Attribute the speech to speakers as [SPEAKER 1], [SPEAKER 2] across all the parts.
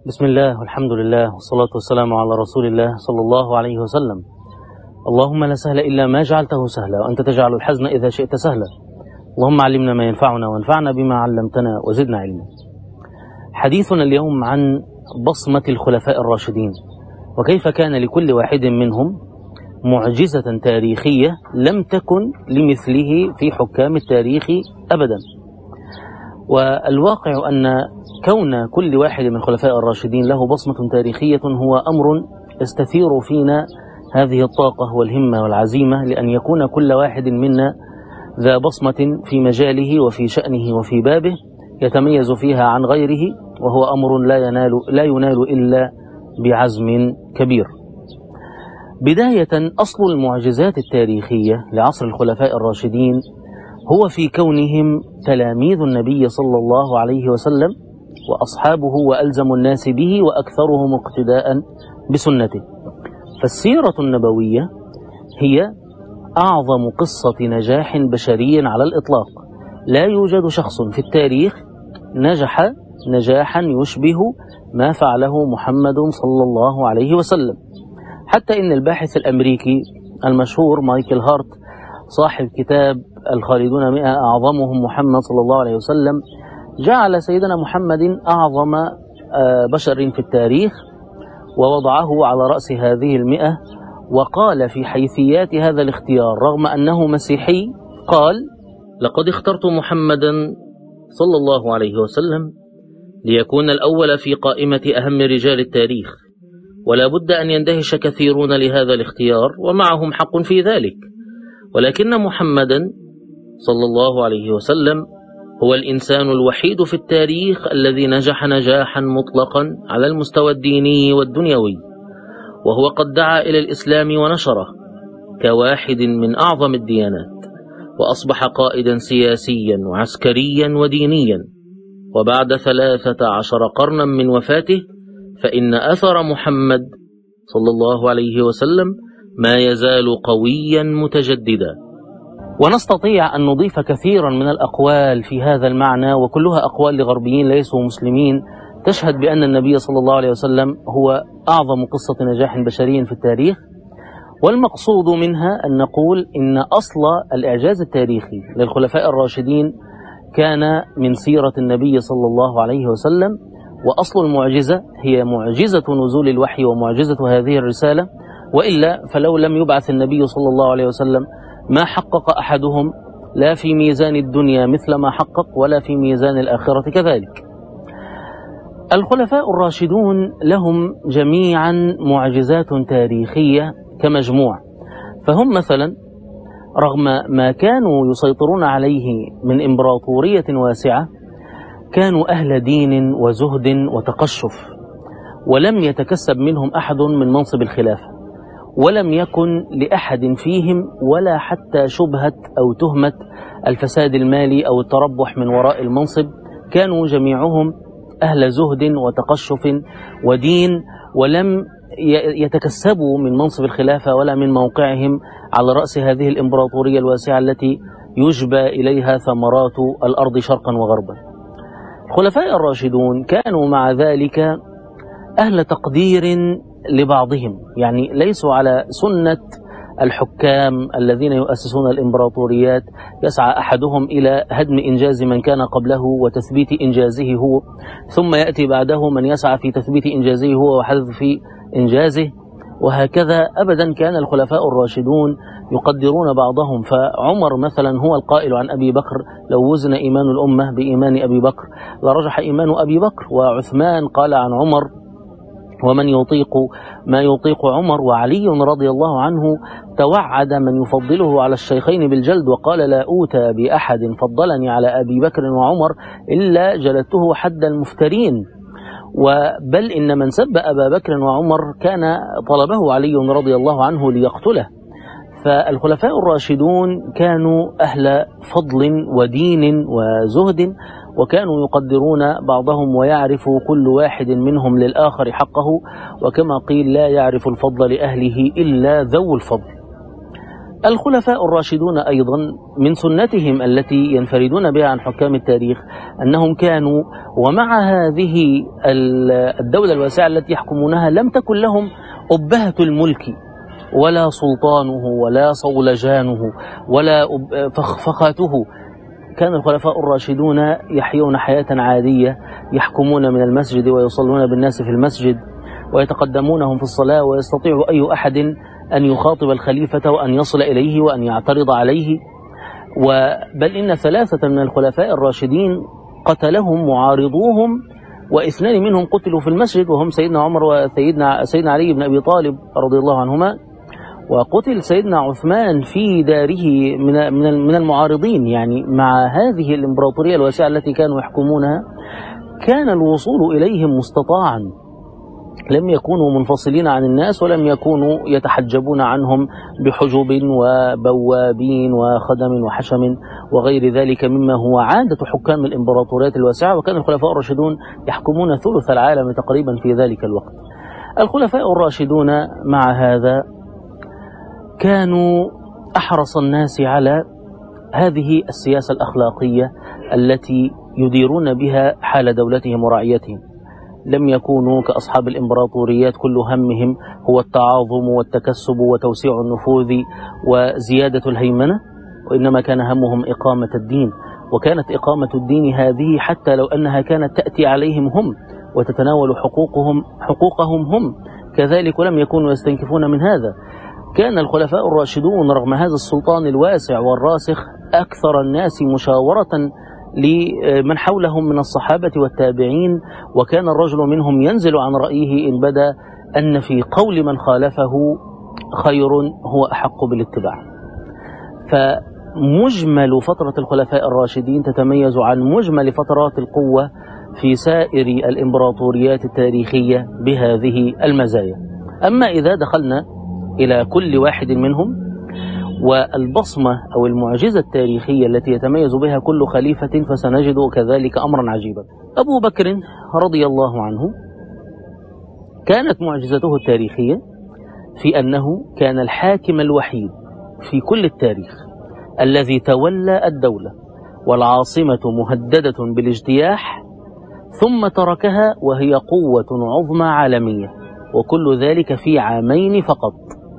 [SPEAKER 1] بسم الله والحمد لله والصلاة والسلام على رسول الله صلى الله عليه وسلم. اللهم لا سهل إلا ما جعلته سهلا، وأنت تجعل الحزن إذا شئت سهلا. اللهم علمنا ما ينفعنا وانفعنا بما علمتنا وزدنا علما. حديثنا اليوم عن بصمة الخلفاء الراشدين، وكيف كان لكل واحد منهم معجزة تاريخية لم تكن لمثله في حكام التاريخ أبدا. والواقع أن كون كل واحد من الخلفاء الراشدين له بصمة تاريخية هو أمر يستثير فينا هذه الطاقة والهمة والعزيمة، لأن يكون كل واحد منا ذا بصمة في مجاله وفي شأنه وفي بابه يتميز فيها عن غيره، وهو أمر لا ينال إلا بعزم كبير. بداية، أصل المعجزات التاريخية لعصر الخلفاء الراشدين هو في كونهم تلاميذ النبي صلى الله عليه وسلم وأصحابه وألزم الناس به وأكثرهم اقتداء بسنته. فالسيرة النبوية هي أعظم قصة نجاح بشري على الإطلاق. لا يوجد شخص في التاريخ نجح نجاحا يشبه ما فعله محمد صلى الله عليه وسلم. حتى إن الباحث الأمريكي المشهور مايكل هارت صاحب كتاب الخالدون 100 أعظمهم محمد صلى الله عليه وسلم جعل سيدنا محمد أعظم بشر في التاريخ ووضعه على رأس هذه 100، وقال في حيثيات هذا الاختيار رغم أنه مسيحي، قال: لقد اخترت محمدا صلى الله عليه وسلم ليكون الأول في قائمة أهم رجال التاريخ، ولا بد أن يندهش كثيرون لهذا الاختيار ومعهم حق في ذلك، ولكن محمدا صلى الله عليه وسلم هو الإنسان الوحيد في التاريخ الذي نجح نجاحا مطلقا على المستوى الديني والدنيوي، وهو قد دعا إلى الإسلام ونشره كواحد من أعظم الديانات، وأصبح قائدا سياسيا وعسكريا ودينيا. وبعد 13 قرنا من وفاته فإن أثر محمد صلى الله عليه وسلم ما يزال قويا متجددا. ونستطيع أن نضيف كثيرا من الأقوال في هذا المعنى، وكلها أقوال لغربيين ليسوا مسلمين تشهد بأن النبي صلى الله عليه وسلم هو أعظم قصة نجاح بشري في التاريخ. والمقصود منها أن نقول إن أصل الإعجاز التاريخي للخلفاء الراشدين كان من سيرة النبي صلى الله عليه وسلم، وأصل المعجزة هي معجزة نزول الوحي ومعجزة هذه الرسالة، وإلا فلو لم يبعث النبي صلى الله عليه وسلم ما حقق أحدهم لا في ميزان الدنيا مثل ما حقق ولا في ميزان الآخرة كذلك. الخلفاء الراشدون لهم جميعا معجزات تاريخية كمجموع، فهم مثلا رغم ما كانوا يسيطرون عليه من إمبراطورية واسعة كانوا أهل دين وزهد وتقشف، ولم يتكسب منهم أحد من منصب الخلافة، ولم يكن لأحد فيهم ولا حتى شبهة أو تهمة الفساد المالي أو التربح من وراء المنصب. كانوا جميعهم أهل زهد وتقشف ودين، ولم يتكسبوا من منصب الخلافة ولا من موقعهم على رأس هذه الإمبراطورية الواسعة التي يجبى إليها ثمرات الأرض شرقا وغربا. الخلفاء الراشدون كانوا مع ذلك أهل تقدير لبعضهم، يعني ليسوا على سنة الحكام الذين يؤسسون الإمبراطوريات يسعى أحدهم إلى هدم إنجاز من كان قبله وتثبيت إنجازه هو، ثم يأتي بعده من يسعى في تثبيت إنجازه هو وحذف إنجازه، وهكذا أبدا. كان الخلفاء الراشدون يقدرون بعضهم، فعمر مثلا هو القائل عن أبي بكر: لو وزن إيمان الأمة بإيمان أبي بكر لرجح إيمان أبي بكر. وعثمان قال عن عمر: ومن يطيق ما يطيق عمر. وعلي رضي الله عنه توعد من يفضله على الشيخين بالجلد وقال: لا أوتى بأحد فضلني على أبي بكر وعمر إلا جلدته حد المفترين. وبل إن من سب أبا بكر وعمر كان طلبه علي رضي الله عنه ليقتله. فالخلفاء الراشدون كانوا أهل فضل ودين وزهد، وكانوا يقدرون بعضهم ويعرف كل واحد منهم للآخر حقه، وكما قيل: لا يعرف الفضل لأهله إلا ذو الفضل. الخلفاء الراشدون أيضا من سنتهم التي ينفردون بها عن حكام التاريخ أنهم كانوا ومع هذه الدولة الواسعة التي يحكمونها لم تكن لهم أبهة الملك ولا سلطانه ولا صولجانه ولا فخفخاته. كان الخلفاء الراشدون يحيون حياة عادية، يحكمون من المسجد ويصلون بالناس في المسجد ويتقدمونهم في الصلاة، ويستطيع أي أحد أن يخاطب الخليفة وأن يصل إليه وأن يعترض عليه. بل إن 3 من الخلفاء الراشدين قتلهم معارضوهم، و2 منهم قتلوا في المسجد، وهم سيدنا عمر وسيدنا علي بن أبي طالب رضي الله عنهما. وقتل سيدنا عثمان في داره من المعارضين. يعني مع هذه الإمبراطورية الواسعة التي كانوا يحكمونها كان الوصول إليهم مستطاعا، لم يكونوا منفصلين عن الناس ولم يكونوا يتحجبون عنهم بحجب وبوابين وخدم وحشم وغير ذلك مما هو عادة حكام الإمبراطوريات الواسعة. وكان الخلفاء الراشدون يحكمون ثلث العالم تقريبا في ذلك الوقت. الخلفاء الراشدون مع هذا كانوا أحرص الناس على هذه السياسة الأخلاقية التي يديرون بها حال دولتهم ورعيتهم. لم يكونوا كأصحاب الإمبراطوريات كل همهم هو التعاظم والتكسب وتوسيع النفوذ وزيادة الهيمنة، وإنما كان همهم إقامة الدين. وكانت إقامة الدين هذه حتى لو أنها كانت تأتي عليهم هم وتتناول حقوقهم هم كذلك، ولم يكونوا يستنكفون من هذا. كان الخلفاء الراشدون رغم هذا السلطان الواسع والراسخ أكثر الناس مشاورة لمن حولهم من الصحابة والتابعين، وكان الرجل منهم ينزل عن رأيه إن بدا أن في قول من خالفه خير هو أحق بالاتباع. فمجمل فترة الخلفاء الراشدين تتميز عن مجمل فترات القوة في سائر الإمبراطوريات التاريخية بهذه المزايا. أما إذا دخلنا إلى كل واحد منهم والبصمة أو المعجزة التاريخية التي يتميز بها كل خليفة، فسنجد كذلك أمرا عجيبا. أبو بكر رضي الله عنه كانت معجزته التاريخية في أنه كان الحاكم الوحيد في كل التاريخ الذي تولى الدولة والعاصمة مهددة بالاجتياح ثم تركها وهي قوة عظمى عالمية، وكل ذلك في عامين فقط.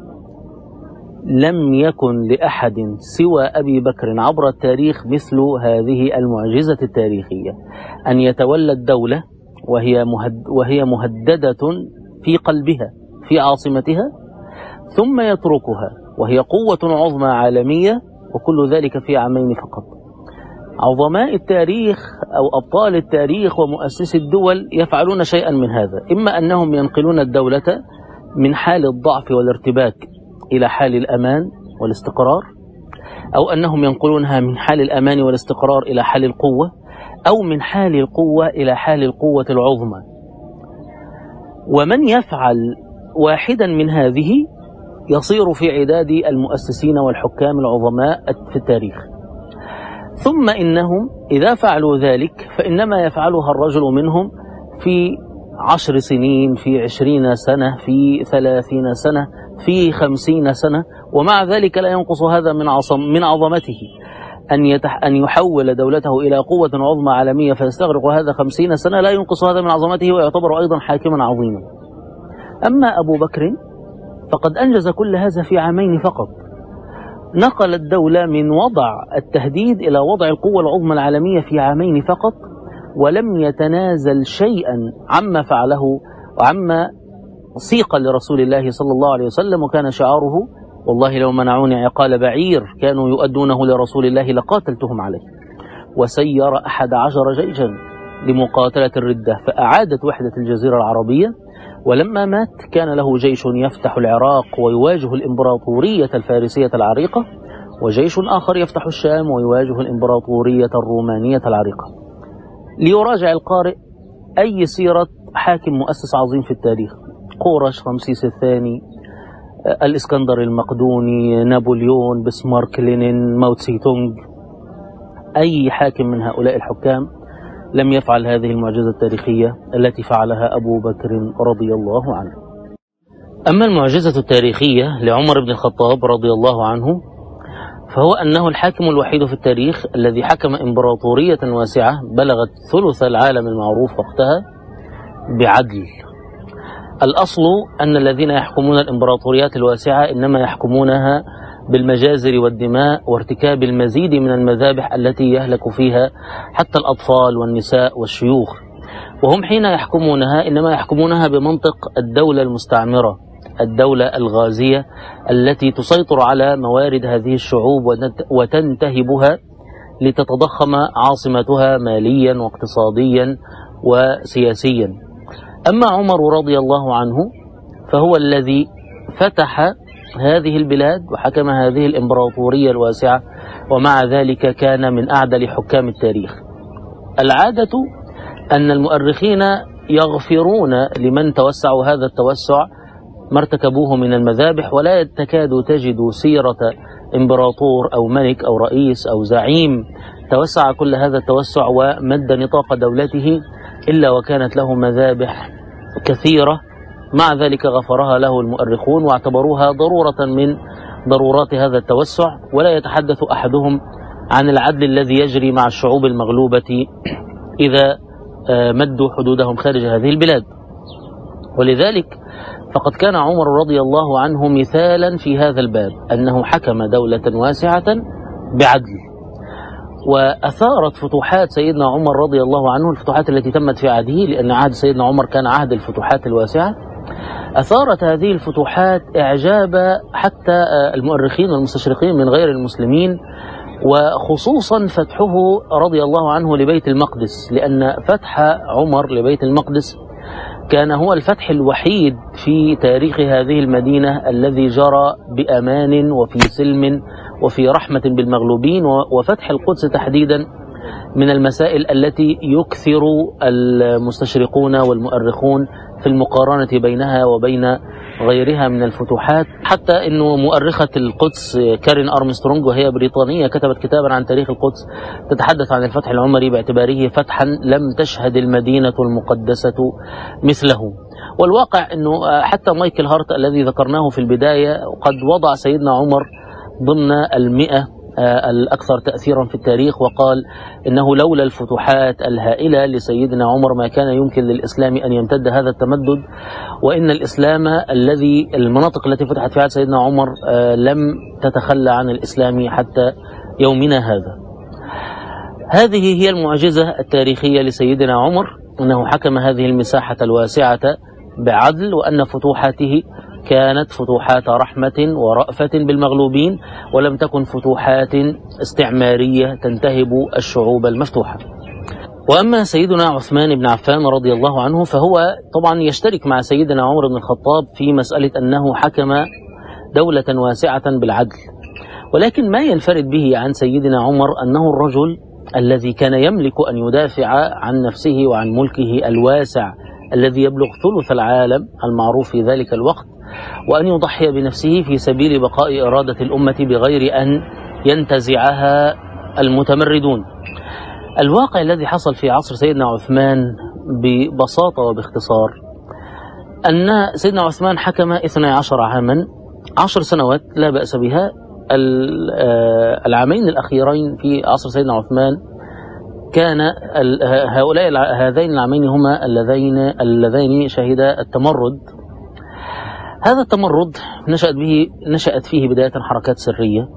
[SPEAKER 1] لم يكن لأحد سوى أبي بكر عبر التاريخ مثل هذه المعجزة التاريخية، أن يتولى الدولة وهي مهددة في قلبها في عاصمتها، ثم يتركها وهي قوة عظمى عالمية، وكل ذلك في عامين فقط. عظماء التاريخ أو أبطال التاريخ ومؤسسي الدول يفعلون شيئا من هذا، إما أنهم ينقلون الدولة من حال الضعف والارتباك إلى حال الأمان والاستقرار، أو أنهم ينقلونها من حال الأمان والاستقرار إلى حال القوة، أو من حال القوة إلى حال القوة العظمى. ومن يفعل واحدا من هذه يصير في عداد المؤسسين والحكام العظماء في التاريخ. ثم إنهم إذا فعلوا ذلك فإنما يفعلها الرجل منهم في 10 سنين، في 20 سنة، في 30 سنة، في 50 سنة، ومع ذلك لا ينقص هذا من عظمته. أن يحول دولته إلى قوة عظمى عالمية فيستغرق هذا 50 سنة لا ينقص هذا من عظمته، ويعتبر أيضا حاكما عظيما. أما أبو بكر فقد أنجز كل هذا في عامين فقط. نقل الدولة من وضع التهديد إلى وضع القوة العظمى العالمية في عامين فقط، ولم يتنازل شيئا عما فعله وعما سيق لرسول الله صلى الله عليه وسلم. وكان شعاره: والله لو منعوني عقال بعير كانوا يؤدونه لرسول الله لقاتلتهم عليه. وسير 11 جيشا لمقاتلة الردة، فأعادت وحدة الجزيرة العربية. ولما مات كان له جيش يفتح العراق ويواجه الإمبراطورية الفارسية العريقة، وجيش آخر يفتح الشام ويواجه الإمبراطورية الرومانية العريقة. ليراجع القارئ أي سيرة حاكم مؤسس عظيم في التاريخ: قورش، رمسيس الثاني، الإسكندر المقدوني، نابليون، بسمارك، لينين، ماو تسي تونغ. أي حاكم من هؤلاء الحكام لم يفعل هذه المعجزة التاريخية التي فعلها أبو بكر رضي الله عنه. أما المعجزة التاريخية لعمر بن الخطاب رضي الله عنه فهو أنه الحاكم الوحيد في التاريخ الذي حكم إمبراطورية واسعة بلغت ثلث العالم المعروف وقتها بعدل. الأصل أن الذين يحكمون الإمبراطوريات الواسعة إنما يحكمونها بالمجازر والدماء وارتكاب المزيد من المذابح التي يهلك فيها حتى الأطفال والنساء والشيوخ، وهم حين يحكمونها إنما يحكمونها بمنطق الدولة المستعمرة، الدولة الغازية التي تسيطر على موارد هذه الشعوب وتنتهبها لتتضخم عاصمتها ماليا واقتصاديا وسياسيا. أما عمر رضي الله عنه فهو الذي فتح هذه البلاد وحكم هذه الإمبراطورية الواسعة، ومع ذلك كان من أعدل حكام التاريخ. العادة أن المؤرخين يغفرون لمن توسعوا هذا التوسع ما ارتكبوه من المذابح، ولا تكاد تجد سيرة إمبراطور أو ملك أو رئيس أو زعيم توسع كل هذا التوسع ومد نطاق دولته إلا وكانت له مذابح كثيرة، مع ذلك غفرها له المؤرخون واعتبروها ضرورة من ضرورات هذا التوسع، ولا يتحدث أحدهم عن العدل الذي يجري مع الشعوب المغلوبة إذا مدوا حدودهم خارج هذه البلاد. ولذلك فقد كان عمر رضي الله عنه مثالا في هذا الباب، أنه حكم دولة واسعة بعدل. وأثارت فتوحات سيدنا عمر رضي الله عنه، الفتوحات التي تمت في عهده، لأن عهد سيدنا عمر كان عهد الفتوحات الواسعة، أثارت هذه الفتوحات إعجاب حتى المؤرخين والمستشرقين من غير المسلمين، وخصوصا فتحه رضي الله عنه لبيت المقدس، لأن فتح عمر لبيت المقدس كان هو الفتح الوحيد في تاريخ هذه المدينة الذي جرى بأمان وفي سلم وفي رحمة بالمغلوبين. وفتح القدس تحديدا من المسائل التي يكثر المستشرقون والمؤرخون في المقارنة بينها وبين غيرها من الفتوحات، حتى أنه مؤرخة القدس كارين أرمسترونج وهي بريطانية كتبت كتابا عن تاريخ القدس تتحدث عن الفتح العمري باعتباره فتحا لم تشهد المدينة المقدسة مثله. والواقع أنه حتى مايكل هارت الذي ذكرناه في البداية قد وضع سيدنا عمر ضمن 100 الأكثر تأثيرا في التاريخ، وقال إنه لولا الفتوحات الهائلة لسيدنا عمر ما كان يمكن للإسلام أن يمتد هذا التمدد، وإن الإسلام المناطق التي فتحت في عهد سيدنا عمر لم تتخلى عن الإسلام حتى يومنا هذا. هذه هي المعجزة التاريخية لسيدنا عمر، أنه حكم هذه المساحة الواسعة بعدل، وأن فتوحاته كانت فتوحات رحمة ورأفة بالمغلوبين، ولم تكن فتوحات استعمارية تنتهب الشعوب المفتوحة. وأما سيدنا عثمان بن عفان رضي الله عنه فهو طبعا يشترك مع سيدنا عمر بن الخطاب في مسألة أنه حكم دولة واسعة بالعدل، ولكن ما ينفرد به عن سيدنا عمر أنه الرجل الذي كان يملك أن يدافع عن نفسه وعن ملكه الواسع الذي يبلغ ثلث العالم المعروف في ذلك الوقت، وأن يضحي بنفسه في سبيل بقاء إرادة الأمة بغير أن ينتزعها المتمردون. الواقع الذي حصل في عصر سيدنا عثمان ببساطة وباختصار أن سيدنا عثمان حكم 12 عاما، 10 سنوات لا بأس بها. العامين الأخيرين في عصر سيدنا عثمان كان هذين العامين هما اللذين شهدا التمرد. هذا التمرد نشأت فيه بداية حركات سرية،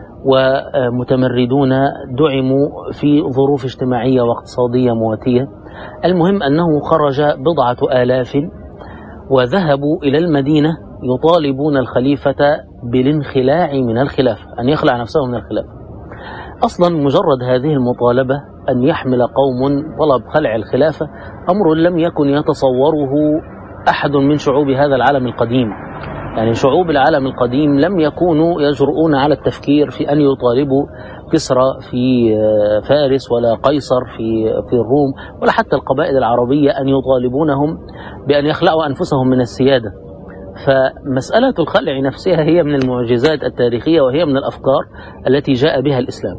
[SPEAKER 1] ومتمردون دعموا في ظروف اجتماعية واقتصادية مواتية. المهم أنه خرج 10,000 وذهبوا إلى المدينة يطالبون الخليفة بالانخلاع من الخلافة، أن يخلع نفسه من الخلافة. أصلا مجرد هذه المطالبة أن يحمل قوم طلب خلع الخلافة أمر لم يكن يتصوره أحد من شعوب هذا العالم القديم. يعني شعوب العالم القديم لم يكونوا يجرؤون على التفكير في أن يطالبوا كسرى في فارس ولا قيصر في الروم ولا حتى القبائل العربية أن يطالبونهم بأن يخلعوا أنفسهم من السيادة. فمسألة الخلع نفسها هي من المعجزات التاريخية، وهي من الأفكار التي جاء بها الإسلام.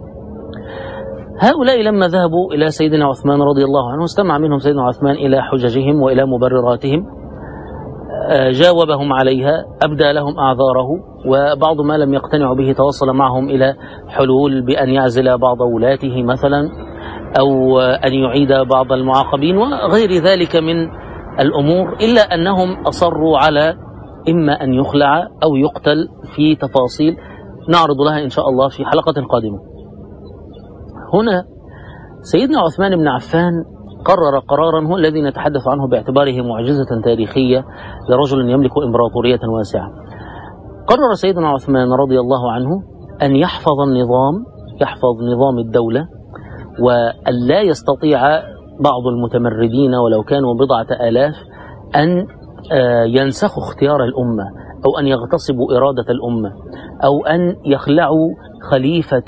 [SPEAKER 1] هؤلاء لما ذهبوا إلى سيدنا عثمان رضي الله عنه استمع منهم سيدنا عثمان إلى حججهم وإلى مبرراتهم. جاوبهم عليها، أبدى لهم أعذاره، وبعض ما لم يقتنعوا به توصل معهم إلى حلول بأن يعزل بعض ولاته مثلا، أو أن يعيد بعض المعاقبين وغير ذلك من الأمور، إلا أنهم أصروا على إما أن يخلع أو يقتل في تفاصيل نعرض لها إن شاء الله في حلقة قادمة. هنا سيدنا عثمان بن عفان قرر قرارا هو الذي نتحدث عنه باعتباره معجزة تاريخية لرجل يملك إمبراطورية واسعة. قرر سيدنا عثمان رضي الله عنه أن يحفظ نظام الدولة، وأن لا يستطيع بعض المتمردين ولو كانوا بضعة آلاف أن ينسخوا اختيار الأمة، أو أن يغتصبوا إرادة الأمة، أو أن يخلعوا خليفة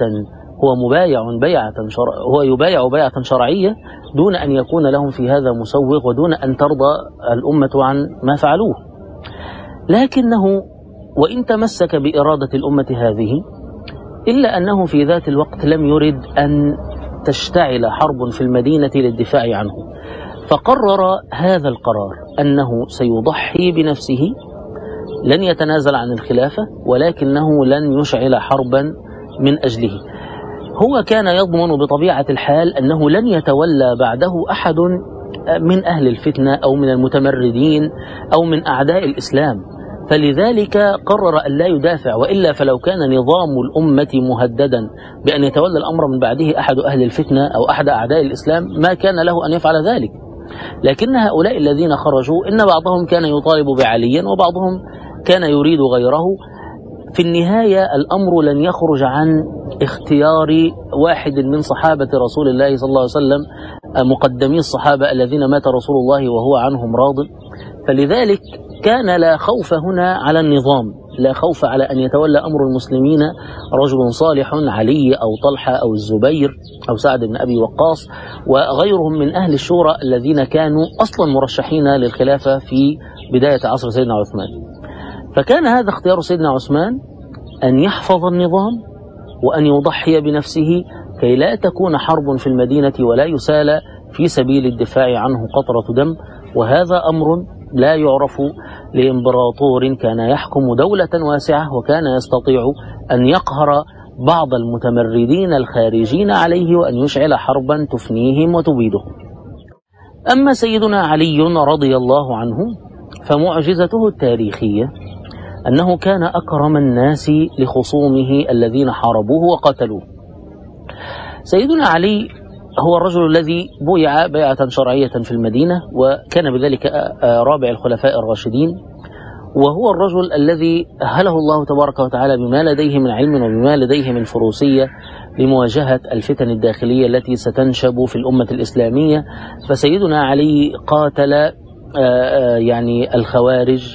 [SPEAKER 1] هو يبايع بيعة شرعية دون أن يكون لهم في هذا مسوغ، ودون أن ترضى الأمة عن ما فعلوه. لكنه وإن تمسك بإرادة الأمة هذه، إلا أنه في ذات الوقت لم يرد أن تشتعل حرب في المدينة للدفاع عنه، فقرر هذا القرار أنه سيضحي بنفسه، لن يتنازل عن الخلافة، ولكنه لن يشعل حربا من أجله. هو كان يضمن بطبيعة الحال أنه لن يتولى بعده أحد من أهل الفتنة أو من المتمردين أو من أعداء الإسلام، فلذلك قرر أن لا يدافع، وإلا فلو كان نظام الأمة مهددا بأن يتولى الأمر من بعده أحد أهل الفتنة أو أحد أعداء الإسلام ما كان له أن يفعل ذلك. لكن هؤلاء الذين خرجوا إن بعضهم كان يطالب بعلي وبعضهم كان يريد غيره. في النهاية الأمر لن يخرج عن اختيار واحد من صحابة رسول الله صلى الله عليه وسلم، مقدمي الصحابة الذين مات رسول الله وهو عنهم راض. فلذلك كان لا خوف هنا على النظام، لا خوف على أن يتولى أمر المسلمين رجل صالح، علي أو طلحة أو الزبير أو سعد بن أبي وقاص وغيرهم من أهل الشورى الذين كانوا أصلا مرشحين للخلافة في بداية عصر سيدنا عثمان. فكان هذا اختيار سيدنا عثمان، أن يحفظ النظام وأن يضحي بنفسه كي لا تكون حرب في المدينة ولا يسال في سبيل الدفاع عنه قطرة دم. وهذا أمر لا يعرف لإمبراطور كان يحكم دولة واسعة وكان يستطيع أن يقهر بعض المتمردين الخارجين عليه وأن يشعل حربا تفنيهم وتبيدهم. أما سيدنا علي رضي الله عنه فمعجزته التاريخية أنه كان أكرم الناس لخصومه الذين حاربوه وقتلوه. سيدنا علي هو الرجل الذي بويع بيعة شرعية في المدينة، وكان بذلك رابع الخلفاء الراشدين، وهو الرجل الذي أهله الله تبارك وتعالى بما لديه من علم وبما لديه من فروسية لمواجهة الفتن الداخلية التي ستنشب في الأمة الإسلامية. فسيدنا علي قاتل يعني الخوارج،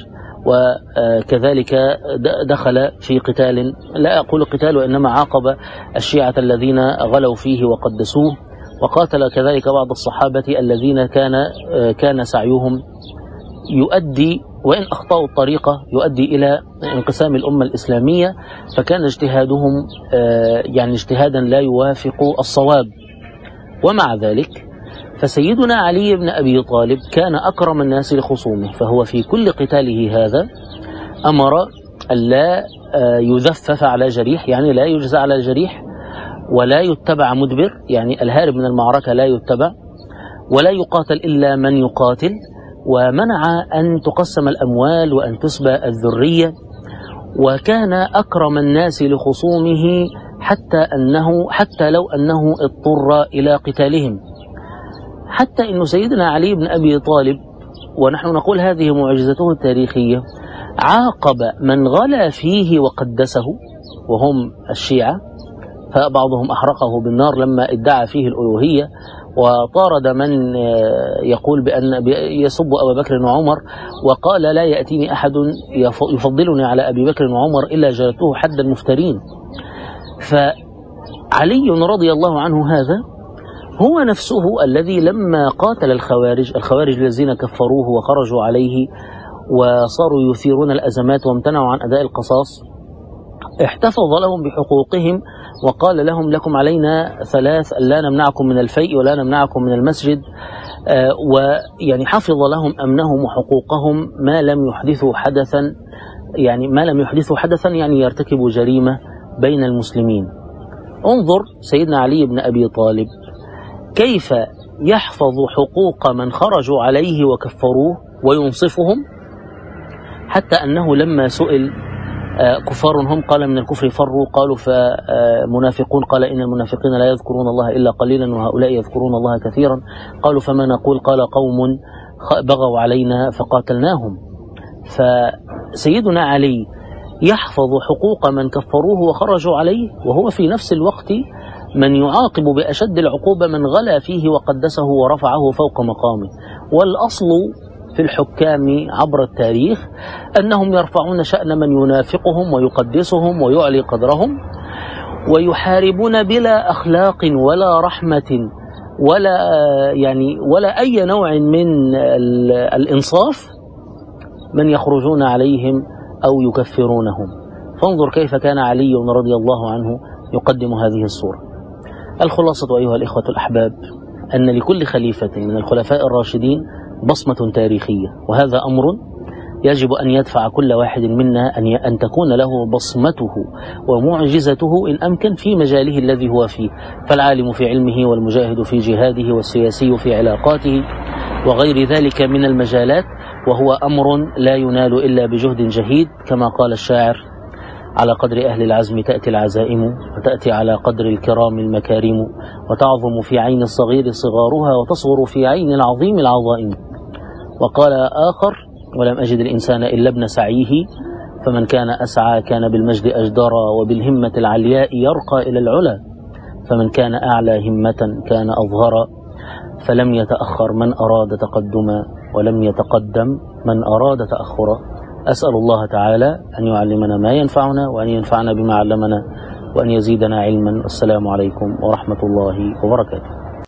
[SPEAKER 1] وكذلك دخل في قتال، لا أقول قتال وإنما عاقب الشيعة الذين غلوا فيه وقدسوه، وقاتل كذلك بعض الصحابة الذين كان سعيهم يؤدي، وإن أخطأوا الطريقة، يؤدي إلى انقسام الأمة الإسلامية، فكان اجتهادهم يعني اجتهادا لا يوافق الصواب. ومع ذلك فسيدنا علي بن أبي طالب كان أكرم الناس لخصومه، فهو في كل قتاله هذا أمر ألا يذفف على جريح، يعني لا يجزى على جريح، ولا يتبع مدبر، يعني الهارب من المعركة لا يتبع، ولا يقاتل إلا من يقاتل، ومنع أن تقسم الأموال وأن تسبى الذرية. وكان أكرم الناس لخصومه حتى لو أنه اضطر إلى قتالهم، حتى إن سيدنا علي بن أبي طالب، ونحن نقول هذه معجزته التاريخية، عاقب من غلا فيه وقدسه وهم الشيعة، فبعضهم أحرقه بالنار لما ادعى فيه الألوهية، وطارد من يقول بأن يسب أبا بكر وعمر، وقال لا يأتيني أحد يفضلني على أبي بكر وعمر إلا جلدته حد المفترين. فعلي رضي الله عنه هذا هو نفسه الذي لما قاتل الخوارج الذين كفروه وخرجوا عليه وصاروا يثيرون الأزمات وامتنعوا عن أداء القصاص، احتفظ لهم بحقوقهم وقال لهم: لكم علينا ثلاث، لا نمنعكم من الفيء ولا نمنعكم من المسجد، ويعني حفظ لهم أمنهم وحقوقهم ما لم يحدثوا حدثا، يعني يرتكبوا جريمة بين المسلمين. انظر سيدنا علي بن أبي طالب كيف يحفظ حقوق من خرجوا عليه وكفروه وينصفهم، حتى أنه لما سئل كفار هم قال من الكفر فروا، قالوا فمنافقون قال إن المنافقين لا يذكرون الله إلا قليلا وهؤلاء يذكرون الله كثيرا، قالوا فما نقول، قال قوم بغوا علينا فقاتلناهم. فسيدنا علي يحفظ حقوق من كفروه وخرجوا عليه، وهو في نفس الوقت من يعاقب بأشد العقوبة من غلا فيه وقدسه ورفعه فوق مقامه. والأصل في الحكام عبر التاريخ أنهم يرفعون شأن من ينافقهم ويقدسهم ويعلي قدرهم، ويحاربون بلا أخلاق ولا رحمة ولا أي نوع من الإنصاف من يخرجون عليهم أو يكفرونهم. فانظر كيف كان علي رضي الله عنه يقدم هذه الصورة. الخلاصة أيها الإخوة الأحباب أن لكل خليفة من الخلفاء الراشدين بصمة تاريخية، وهذا أمر يجب أن يدفع كل واحد منا أن تكون له بصمته ومعجزته إن أمكن في مجاله الذي هو فيه، فالعالم في علمه والمجاهد في جهاده والسياسي في علاقاته وغير ذلك من المجالات، وهو أمر لا ينال إلا بجهد جهيد. كما قال الشاعر: على قدر أهل العزم تأتي العزائم، وتأتي على قدر الكرام المكارم، وتعظم في عين الصغير صغارها، وتصغر في عين العظيم العظائم. وقال آخر: ولم أجد الإنسان إلا ابن سعيه، فمن كان أسعى كان بالمجد أجدرا، وبالهمة العلياء يرقى إلى العلا، فمن كان أعلى همة كان أظهرا، فلم يتأخر من أراد تقدما، ولم يتقدم من أراد تأخرا. أسأل الله تعالى أن يعلمنا ما ينفعنا، وأن ينفعنا بما علمنا، وأن يزيدنا علما. والسلام عليكم ورحمة الله وبركاته.